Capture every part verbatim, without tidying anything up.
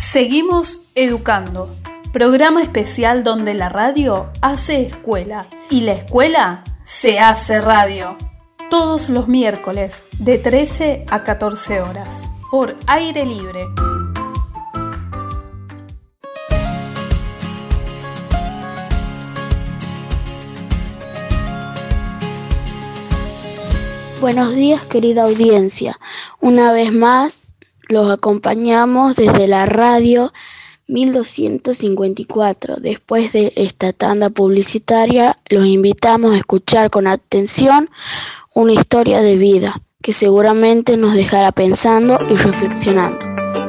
Seguimos educando, programa especial donde la radio hace escuela y la escuela se hace radio. Todos los miércoles de trece a catorce horas por Aire Libre. Buenos días, querida audiencia. Una vez más los acompañamos desde la radio mil doscientos cincuenta y cuatro. Después de esta tanda publicitaria, los invitamos a escuchar con atención una historia de vida que seguramente nos dejará pensando y reflexionando.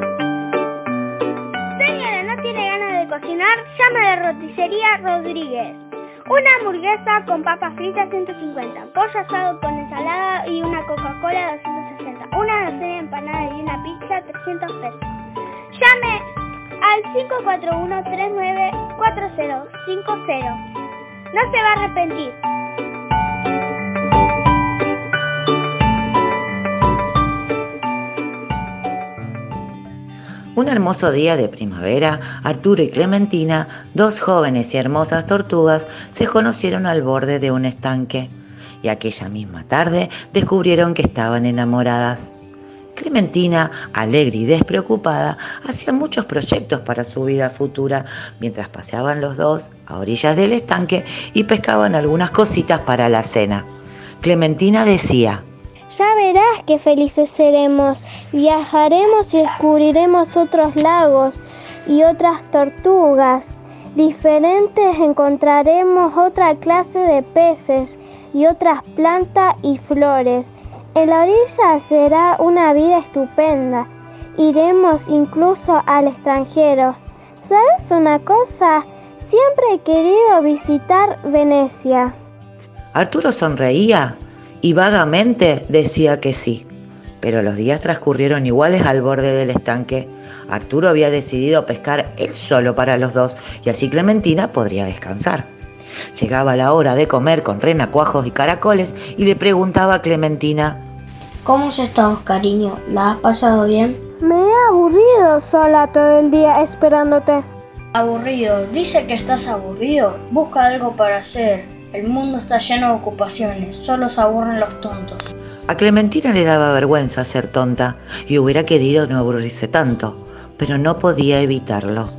Señora, ¿no tiene ganas de cocinar? Llame a la roticería Rodríguez. Una hamburguesa con papas fritas ciento cincuenta, pollo asado con ensalada y una Coca-Cola doscientos sesenta, una docena de empanadas y una pizza trescientos pesos. Llame al cinco cuatro uno, tres nueve cuatro cero cinco cero. No se va a arrepentir. Un hermoso día de primavera, Arturo y Clementina, dos jóvenes y hermosas tortugas, se conocieron al borde de un estanque y aquella misma tarde descubrieron que estaban enamoradas. Clementina, alegre y despreocupada, hacía muchos proyectos para su vida futura mientras paseaban los dos a orillas del estanque y pescaban algunas cositas para la cena. Clementina decía: Ya verás qué felices seremos. Viajaremos y descubriremos otros lagos y otras tortugas diferentes. Encontraremos otra clase de peces y otras plantas y flores. En la orilla será una vida estupenda. Iremos incluso al extranjero. ¿Sabes una cosa? Siempre he querido visitar Venecia. Arturo sonreía y vagamente decía que sí, pero los días transcurrieron iguales al borde del estanque. Arturo había decidido pescar él solo para los dos y así Clementina podría descansar. Llegaba la hora de comer con renacuajos y caracoles y le preguntaba a Clementina: ¿Cómo has estado, cariño? ¿La has pasado bien? Me he aburrido sola todo el día esperándote. Aburrido, dice que estás aburrido. Busca algo para hacer. El mundo está lleno de ocupaciones, solo se aburren los tontos. A Clementina le daba vergüenza ser tonta y hubiera querido no aburrirse tanto, pero no podía evitarlo.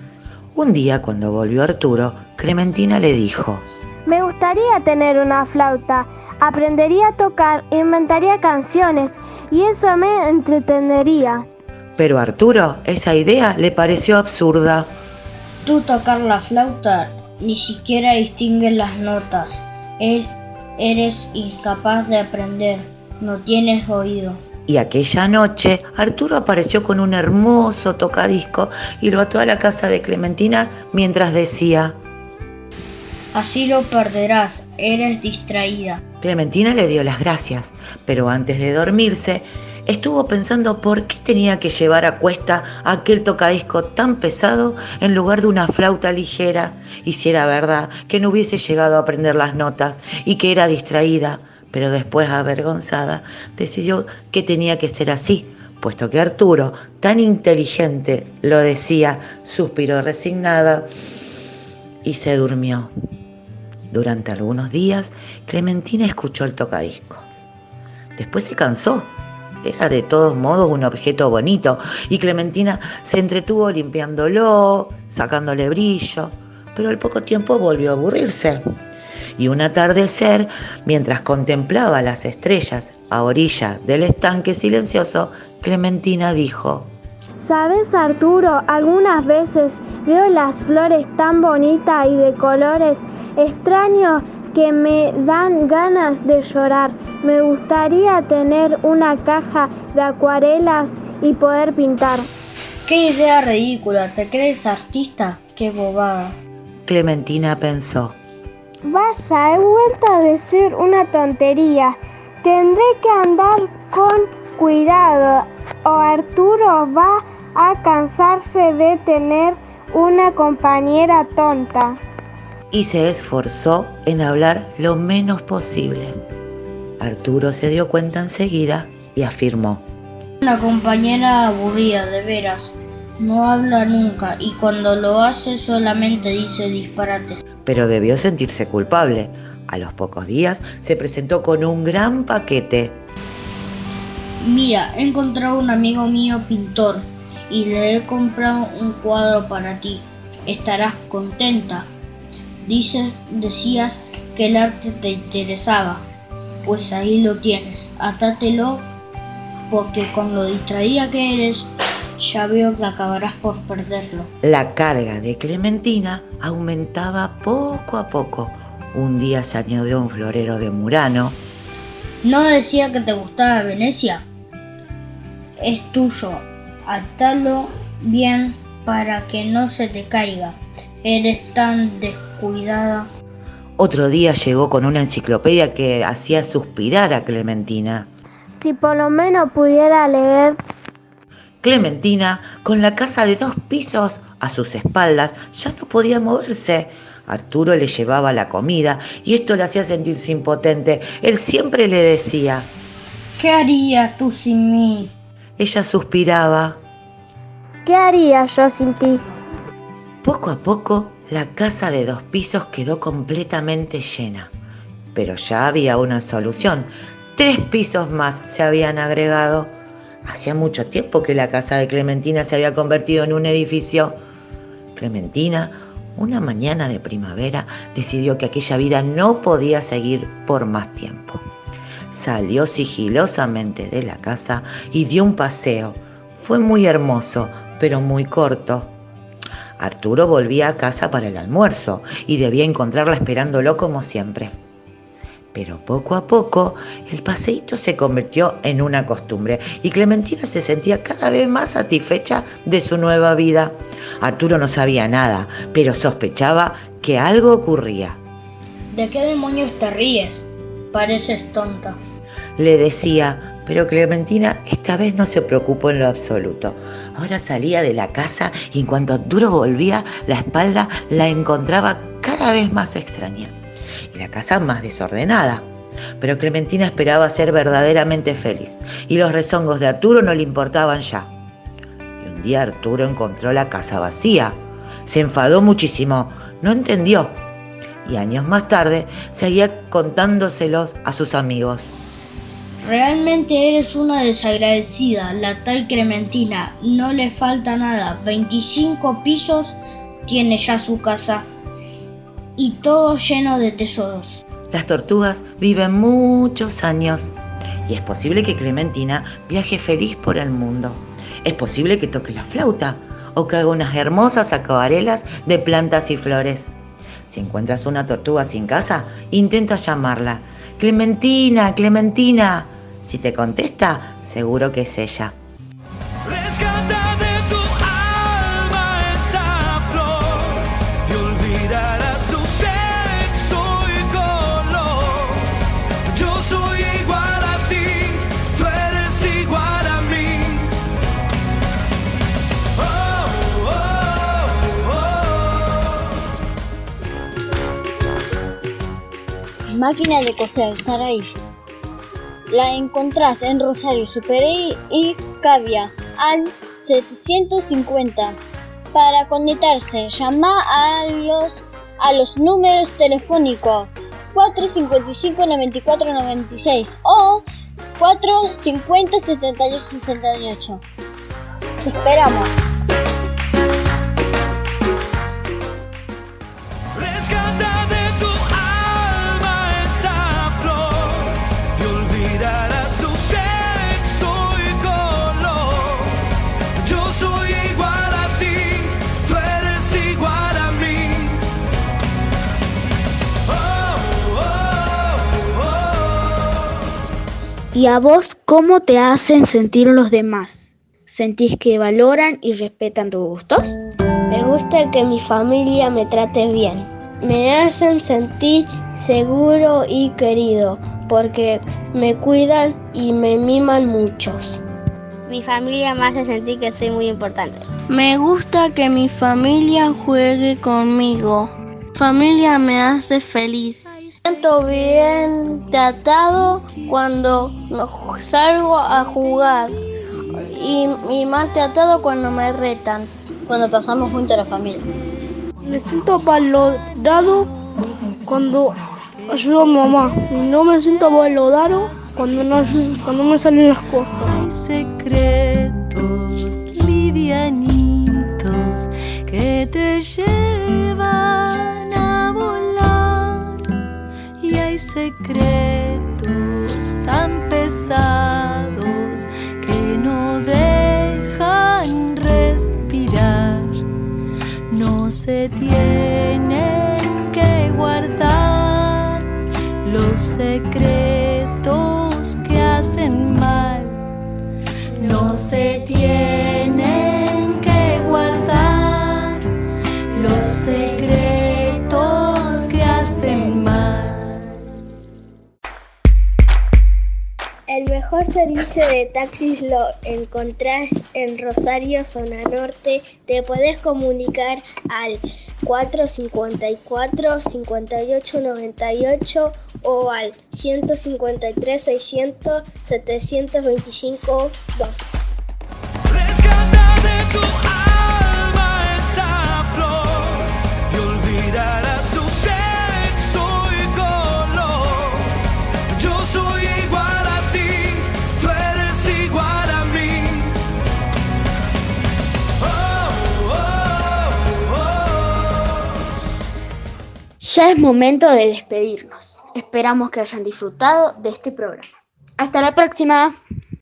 Un día, cuando volvió Arturo, Clementina le dijo: Me gustaría tener una flauta. Aprendería a tocar, inventaría canciones y eso me entretenería. Pero a Arturo esa idea le pareció absurda. Tú tocar la flauta, ni siquiera distingues las notas. Él, eres incapaz de aprender, no tienes oído. Y aquella noche Arturo apareció con un hermoso tocadisco y lo ató a la casa de Clementina mientras decía: Así lo perderás, eres distraída. Clementina le dio las gracias, pero antes de dormirse estuvo pensando por qué tenía que llevar a cuesta aquel tocadisco tan pesado en lugar de una flauta ligera, y si era verdad que no hubiese llegado a aprender las notas y que era distraída, pero después, avergonzada, decidió que tenía que ser así, puesto que Arturo, tan inteligente, lo decía. Suspiró resignada y se durmió. Durante algunos días, Clementina escuchó el tocadisco. Después se cansó. Era de todos modos un objeto bonito y Clementina se entretuvo limpiándolo, sacándole brillo, pero al poco tiempo volvió a aburrirse. Y un atardecer, mientras contemplaba las estrellas a orilla del estanque silencioso, Clementina dijo: ¿Sabes, Arturo? Algunas veces veo las flores tan bonitas y de colores extraños que me dan ganas de llorar. Me gustaría tener una caja de acuarelas y poder pintar. ¡Qué idea ridícula! ¿Te crees artista? ¡Qué bobada! Clementina pensó: Vaya, he vuelto a decir una tontería. Tendré que andar con cuidado o Arturo va a cansarse de tener una compañera tonta. Y se esforzó en hablar lo menos posible. Arturo se dio cuenta enseguida y afirmó: Una compañera aburrida, de veras. no habla nunca y cuando lo hace solamente dice disparates. Pero debió sentirse culpable. A los pocos días se presentó con un gran paquete. Mira, he encontrado un amigo mío pintor y le he comprado un cuadro para ti. Estarás contenta. Dices, decías que el arte te interesaba. Pues ahí lo tienes. Atátelo porque con lo distraída que eres, ya veo que acabarás por perderlo. La carga de Clementina aumentaba poco a poco. Un día se añadió un florero de Murano. ¿No decía que te gustaba Venecia? Es tuyo. Atalo bien para que no se te caiga. Eres tan descuidada. Otro día llegó con una enciclopedia que hacía suspirar a Clementina. Si por lo menos pudiera leer. Clementina, con la casa de dos pisos a sus espaldas, ya no podía moverse. Arturo le llevaba la comida y esto le hacía sentirse impotente. Él siempre le decía: ¿qué harías tú sin mí? Ella suspiraba: ¿qué haría yo sin ti? Poco a poco, la casa de dos pisos quedó completamente llena. Pero ya había una solución. Tres pisos más se habían agregado. Hacía mucho tiempo que la casa de Clementina se había convertido en un edificio. Clementina, una mañana de primavera, decidió que aquella vida no podía seguir por más tiempo. Salió sigilosamente de la casa y dio un paseo. Fue muy hermoso, pero muy corto. Arturo volvía a casa para el almuerzo y debía encontrarla esperándolo como siempre. Pero poco a poco el paseíto se convirtió en una costumbre y Clementina se sentía cada vez más satisfecha de su nueva vida. Arturo no sabía nada, pero sospechaba que algo ocurría. ¿De qué demonios te ríes? Pareces tonta. Le decía, pero Clementina esta vez no se preocupó en lo absoluto. Ahora salía de la casa y en cuanto Arturo volvía, la espalda la encontraba cada vez más extraña y la casa más desordenada. Pero Clementina esperaba ser verdaderamente feliz y los rezongos de Arturo no le importaban ya. Y un día Arturo encontró la casa vacía. Se enfadó muchísimo, no entendió. Y años más tarde seguía contándoselos a sus amigos. Realmente eres una desagradecida, la tal Clementina. No le falta nada. veinticinco pisos tiene ya su casa. Y todo lleno de tesoros. Las tortugas viven muchos años y es posible que Clementina viaje feliz por el mundo. Es posible que toque la flauta o que haga unas hermosas acuarelas de plantas y flores. Si encuentras una tortuga sin casa, intenta llamarla. Clementina, Clementina. Si te contesta, seguro que es ella. Máquina de coser Sarai. La encontrás en Rosario Superey y Cavia al setecientos cincuenta. Para conectarse, llama a los a los números telefónicos cuatro cinco cinco, nueve cuatro nueve seis o cuatro cincuenta, setenta y ocho sesenta y ocho. Te esperamos. ¿Y a vos cómo te hacen sentir los demás? ¿Sentís que valoran y respetan tus gustos? Me gusta que mi familia me trate bien. Me hacen sentir seguro y querido porque me cuidan y me miman muchos. Mi familia me hace sentir que soy muy importante. Me gusta que mi familia juegue conmigo. Mi familia me hace feliz. Me siento bien tratado cuando salgo a jugar y, y maltratado cuando me retan. Cuando pasamos junto a la familia. Me siento valorado cuando ayudo a mi mamá. Si no me siento valorado cuando no, cuando me salen las cosas. Hay secretos livianitos que te llevan a volar, y hay secretos tan pesados que no dejan respirar. No se tienen que guardar los secretos que hacen mal. No se tienen que guardar los secretos que hacen mal. El mejor servicio de taxis lo encontrás en Rosario, zona norte. Te podés comunicar al cuatro cinco cuatro, cinco ocho nueve ocho o al ciento cincuenta y tres, seiscientos, setecientos veinticinco, dos. Rescata de tu alma esa flor y olvidarás su sexo y color. Yo soy igual a ti, tú eres igual a mí. Oh, oh, oh. Ya es momento de despedirnos. Esperamos que hayan disfrutado de este programa. Hasta la próxima.